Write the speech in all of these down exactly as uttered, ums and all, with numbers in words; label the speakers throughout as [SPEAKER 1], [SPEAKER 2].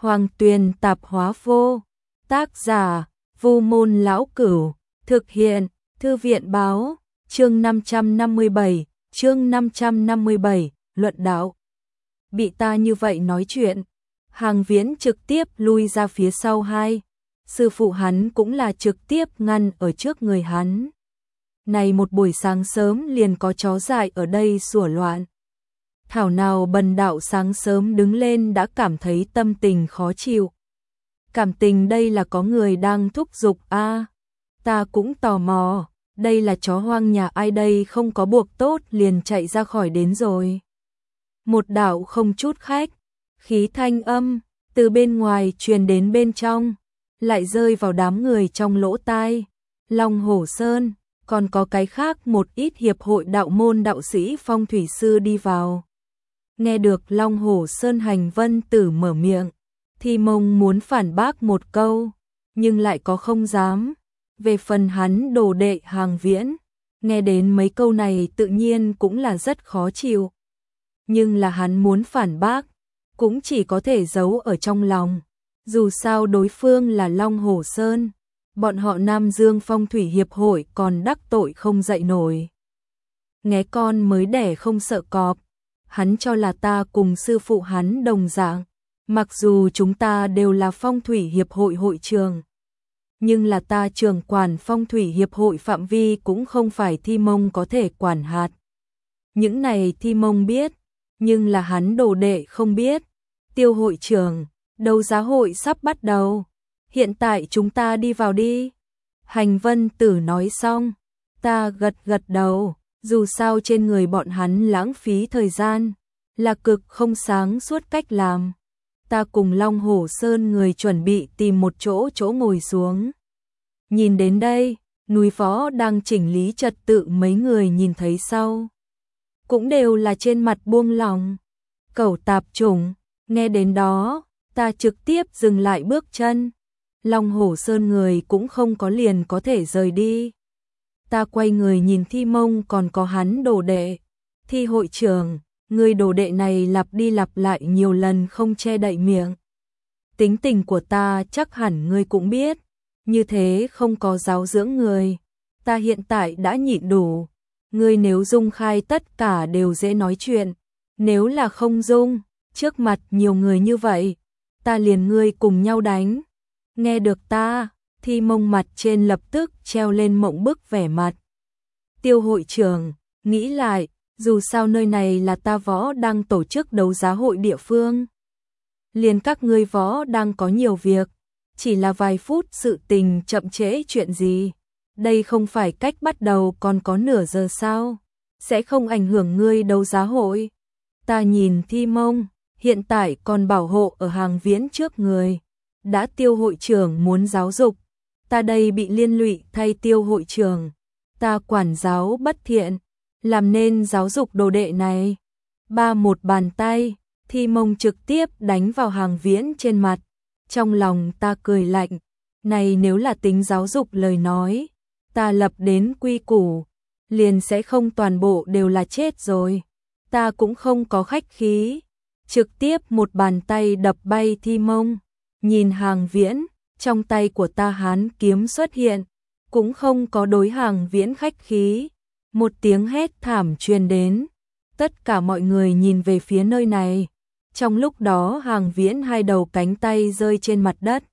[SPEAKER 1] Hoàng Tuyền Tạp Hóa Vô. Tác giả: Vu Môn Lão Cửu. Thực hiện: Thư viện Báo. Chương năm trăm năm mươi bảy, chương năm trăm năm mươi bảy, luận đạo. Bị ta như vậy nói chuyện, Hàng Viễn trực tiếp lui ra phía sau hai. Sư phụ hắn cũng là trực tiếp ngăn ở trước người hắn. Này một buổi sáng sớm liền có chó dại ở đây sủa loạn. Thảo nào bần đạo sáng sớm đứng lên đã cảm thấy tâm tình khó chịu. Cảm tình đây là có người đang thúc giục a à, ta cũng tò mò, đây là chó hoang nhà ai đây không có buộc tốt liền chạy ra khỏi đến rồi. Một đạo không chút khách, khí thanh âm, từ bên ngoài truyền đến bên trong, lại rơi vào đám người trong lỗ tai. Long Hổ Sơn, còn có cái khác một ít hiệp hội đạo môn đạo sĩ phong thủy sư đi vào. Nghe được Long Hổ Sơn Hành Vân Tử mở miệng, Thi Mông muốn phản bác một câu, nhưng lại có không dám. Về phần hắn đồ đệ Hàng Viễn, nghe đến mấy câu này tự nhiên cũng là rất khó chịu. Nhưng là hắn muốn phản bác, cũng chỉ có thể giấu ở trong lòng. Dù sao đối phương là Long Hổ Sơn, bọn họ Nam Dương Phong Thủy Hiệp hội còn đắc tội không dậy nổi. Nghé con mới đẻ không sợ cọp, hắn cho là ta cùng sư phụ hắn đồng dạng. Mặc dù chúng ta đều là Phong Thủy Hiệp hội hội trường, nhưng là ta trưởng quản Phong Thủy Hiệp hội phạm vi cũng không phải Thi Mông có thể quản hạt. Những này Thi Mông biết, nhưng là hắn đồ đệ không biết. Tiêu hội trưởng, đấu giá hội sắp bắt đầu, hiện tại chúng ta đi vào đi. Hành Vân Tử nói xong, ta gật gật đầu, dù sao trên người bọn hắn lãng phí thời gian, là cực không sáng suốt cách làm. Ta cùng Long Hổ Sơn người chuẩn bị tìm một chỗ chỗ ngồi xuống. Nhìn đến đây, núi phó đang chỉnh lý trật tự mấy người nhìn thấy sau, cũng đều là trên mặt buông lòng. Cẩu tạp chủng, nghe đến đó, ta trực tiếp dừng lại bước chân. Long Hổ Sơn người cũng không có liền có thể rời đi. Ta quay người nhìn Thi Mông còn có hắn đồ đệ. Thi hội trưởng, người đồ đệ này lặp đi lặp lại nhiều lần không che đậy miệng. Tính tình của ta chắc hẳn ngươi cũng biết, như thế không có giáo dưỡng người. Ta hiện tại đã nhịn đủ, ngươi nếu dung khai tất cả đều dễ nói chuyện, nếu là không dung, trước mặt nhiều người như vậy, ta liền ngươi cùng nhau đánh. Nghe được ta, Thi Mông mặt trên lập tức treo lên mộng bức vẻ mặt. Tiêu hội trưởng, nghĩ lại, dù sao nơi này là ta võ đang tổ chức đấu giá hội địa phương. Liền các ngươi võ đang có nhiều việc, chỉ là vài phút sự tình chậm trễ chuyện gì. Đây không phải cách bắt đầu còn có nửa giờ sao, sẽ không ảnh hưởng ngươi đấu giá hội. Ta nhìn Thi Mông, hiện tại còn bảo hộ ở Hàng Viễn trước người. Đã Tiêu hội trưởng muốn giáo dục, ta đây bị liên lụy thay Tiêu hội trưởng. Ta quản giáo bất thiện, làm nên giáo dục đồ đệ này. Ba một bàn tay, Thi Mông trực tiếp đánh vào Hàng Viễn trên mặt. Trong lòng ta cười lạnh, này nếu là tính giáo dục lời nói, ta lập đến quy củ, liền sẽ không toàn bộ đều là chết rồi. Ta cũng không có khách khí, trực tiếp một bàn tay đập bay Thi Mông. Nhìn Hàng Viễn, trong tay của ta hán kiếm xuất hiện, cũng không có đối Hàng Viễn khách khí. Một tiếng hét thảm truyền đến, tất cả mọi người nhìn về phía nơi này. Trong lúc đó Hàng Viễn hai đầu cánh tay rơi trên mặt đất.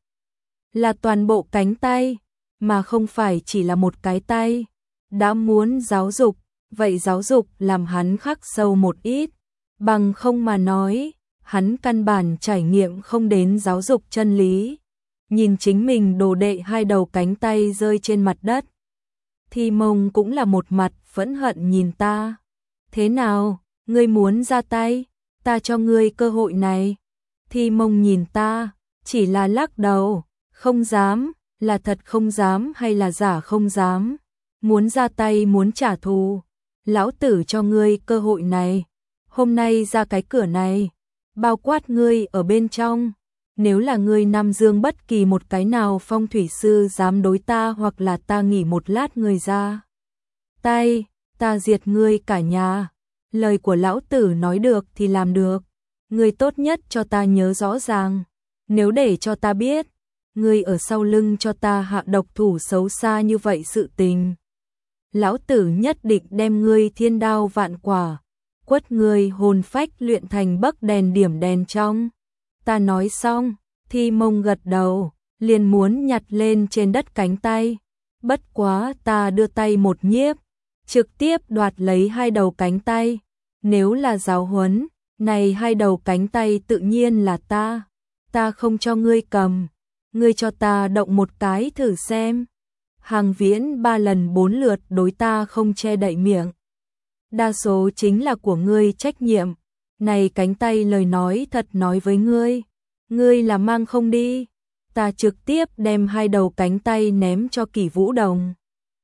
[SPEAKER 1] Là toàn bộ cánh tay, mà không phải chỉ là một cái tay. Đã muốn giáo dục, vậy giáo dục làm hắn khắc sâu một ít. Bằng không mà nói, hắn căn bản trải nghiệm không đến giáo dục chân lý. Nhìn chính mình đồ đệ hai đầu cánh tay rơi trên mặt đất, Thi Mông cũng là một mặt phẫn hận nhìn ta. Thế nào, ngươi muốn ra tay, ta cho ngươi cơ hội này. Thi Mông nhìn ta, chỉ là lắc đầu, không dám, là thật không dám hay là giả không dám. Muốn ra tay muốn trả thù, lão tử cho ngươi cơ hội này. Hôm nay ra cái cửa này, bao quát ngươi ở bên trong. Nếu là ngươi Nam Dương bất kỳ một cái nào phong thủy sư dám đối ta hoặc là ta nghỉ một lát ngươi ra tay, ta diệt ngươi cả nhà. Lời của lão tử nói được thì làm được, ngươi tốt nhất cho ta nhớ rõ ràng. nếu để cho ta biết, ngươi ở sau lưng cho ta hạ độc thủ xấu xa như vậy sự tình, lão tử nhất định đem ngươi thiên đao vạn quả, quất ngươi hồn phách luyện thành bấc đèn điểm đèn trong. Ta nói xong, Thi Mông gật đầu, liền muốn nhặt lên trên đất cánh tay. Bất quá ta đưa tay một nhiếp, trực tiếp đoạt lấy hai đầu cánh tay. Nếu là giáo huấn, này hai đầu cánh tay tự nhiên là ta. Ta không cho ngươi cầm, ngươi cho ta động một cái thử xem. Hàng Viễn ba lần bốn lượt đối ta không che đậy miệng. Đa số chính là của ngươi trách nhiệm. Này cánh tay lời nói thật nói với ngươi, ngươi là mang không đi. Ta trực tiếp đem hai đầu cánh tay ném cho Kỷ Vũ Đồng.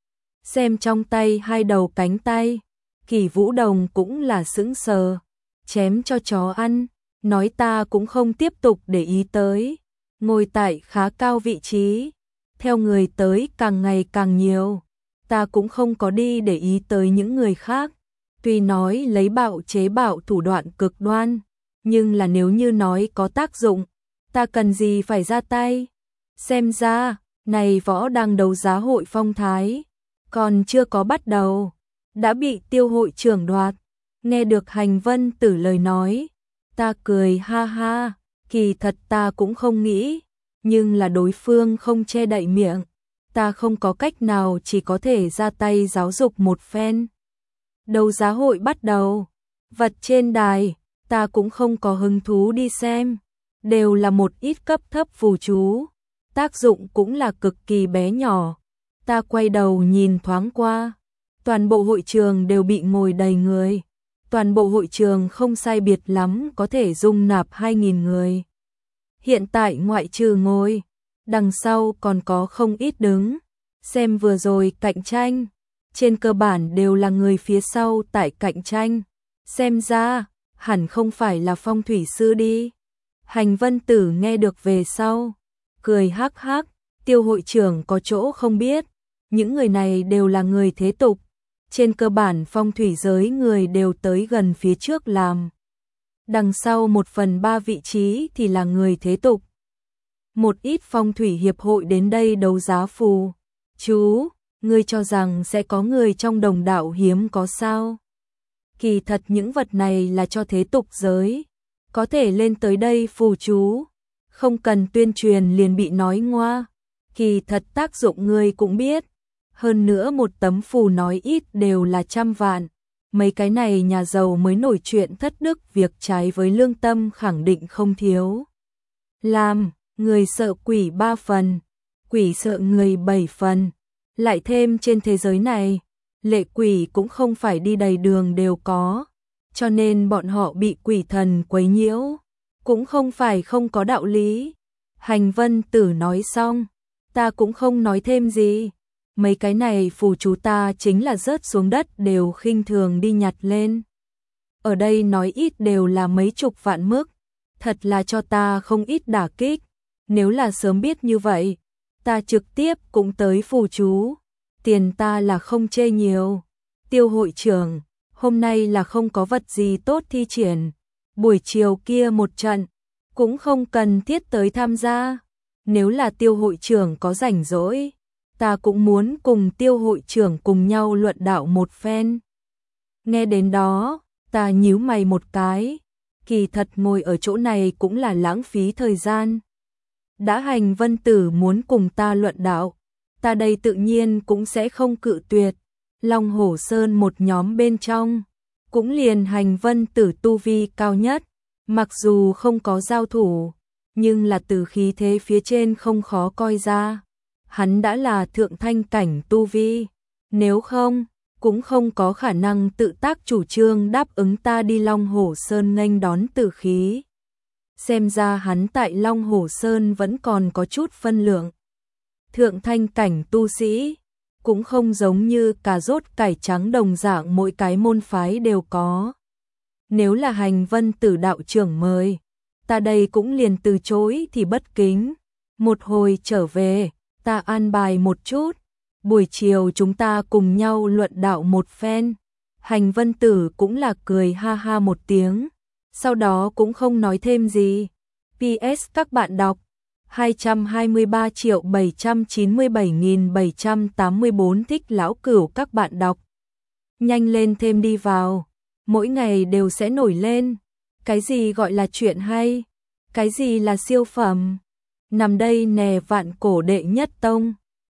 [SPEAKER 1] Xem trong tay hai đầu cánh tay, Kỷ Vũ Đồng cũng là sững sờ, chém cho chó ăn, nói ta cũng không tiếp tục để ý tới. Ngồi tại khá cao vị trí, theo người tới càng ngày càng nhiều, ta cũng không có đi để ý tới những người khác. Tuy nói lấy bạo chế bạo thủ đoạn cực đoan, nhưng là nếu như nói có tác dụng, ta cần gì phải ra tay. Xem ra, này võ đang đấu giá hội phong thái, còn chưa có bắt đầu, đã bị Tiêu hội trưởng đoạt. Nghe được Hành Vân Tử lời nói, ta cười ha ha, kỳ thật ta cũng không nghĩ, nhưng là đối phương không che đậy miệng, ta không có cách nào chỉ có thể ra tay giáo dục một phen. Đấu giá hội bắt đầu, vật trên đài, ta cũng không có hứng thú đi xem, đều là một ít cấp thấp phù chú, tác dụng cũng là cực kỳ bé nhỏ. Ta quay đầu nhìn thoáng qua, toàn bộ hội trường đều bị ngồi đầy người, toàn bộ hội trường không sai biệt lắm có thể dung nạp hai nghìn người. Hiện tại ngoại trừ ngồi, đằng sau còn có không ít đứng, xem vừa rồi cạnh tranh, trên cơ bản đều là người phía sau tại cạnh tranh, xem ra, hẳn không phải là phong thủy sư đi. Hành Vân Tử nghe được về sau, cười hắc hắc, Tiêu hội trưởng có chỗ không biết, những người này đều là người thế tục, trên cơ bản phong thủy giới người đều tới gần phía trước làm. Đằng sau một phần ba vị trí thì là người thế tục. Một ít phong thủy hiệp hội đến đây đấu giá phù. Chú, ngươi cho rằng sẽ có người trong đồng đạo hiếm có sao? Kỳ thật những vật này là cho thế tục giới, có thể lên tới đây phù chú, không cần tuyên truyền liền bị nói ngoa. Kỳ thật tác dụng ngươi cũng biết, hơn nữa một tấm phù nói ít đều là trăm vạn. Mấy cái này nhà giàu mới nổi chuyện thất đức, việc trái với lương tâm khẳng định không thiếu. Làm, người sợ quỷ ba phần, quỷ sợ người bảy phần. Lại thêm trên thế giới này, lệ quỷ cũng không phải đi đầy đường đều có, cho nên bọn họ bị quỷ thần quấy nhiễu, cũng không phải không có đạo lý. Hành Vân Tử nói xong, ta cũng không nói thêm gì. Mấy cái này phù chú ta chính là rớt xuống đất đều khinh thường đi nhặt lên. Ở đây nói ít đều là mấy chục vạn mức, thật là cho ta không ít đả kích. Nếu là sớm biết như vậy, ta trực tiếp cũng tới phù chú, tiền ta là không chê nhiều. Tiêu hội trưởng, hôm nay là không có vật gì tốt thi triển, buổi chiều kia một trận, cũng không cần thiết tới tham gia. Nếu là Tiêu hội trưởng có rảnh rỗi, ta cũng muốn cùng Tiêu hội trưởng cùng nhau luận đạo một phen. Nghe đến đó, ta nhíu mày một cái, kỳ thật ngồi ở chỗ này cũng là lãng phí thời gian. Đã Hành Vân Tử muốn cùng ta luận đạo, ta đây tự nhiên cũng sẽ không cự tuyệt. Long Hổ Sơn một nhóm bên trong, cũng liền Hành Vân Tử tu vi cao nhất, mặc dù không có giao thủ, nhưng là từ khí thế phía trên không khó coi ra. Hắn đã là thượng thanh cảnh tu vi, nếu không, cũng không có khả năng tự tác chủ trương đáp ứng ta đi Long Hổ Sơn nghênh đón tử khí. Xem ra hắn tại Long Hổ Sơn vẫn còn có chút phân lượng. Thượng thanh cảnh tu sĩ, cũng không giống như cà rốt cải trắng đồng dạng mỗi cái môn phái đều có. Nếu là Hành Vân Tử đạo trưởng mời, ta đây cũng liền từ chối thì bất kính. Một hồi trở về, ta an bài một chút, buổi chiều chúng ta cùng nhau luận đạo một phen. Hành Vân Tử cũng là cười ha ha một tiếng, sau đó cũng không nói thêm gì. pê ét các bạn đọc hai trăm hai mươi ba triệu bảy trăm chín mươi bảy nghìn bảy trăm tám mươi tư thích Lão Cửu các bạn đọc. Nhanh lên thêm đi vào, mỗi ngày đều sẽ nổi lên. Cái gì gọi là chuyện hay? Cái gì là siêu phẩm? Nằm đây nè vạn cổ đệ nhất tông.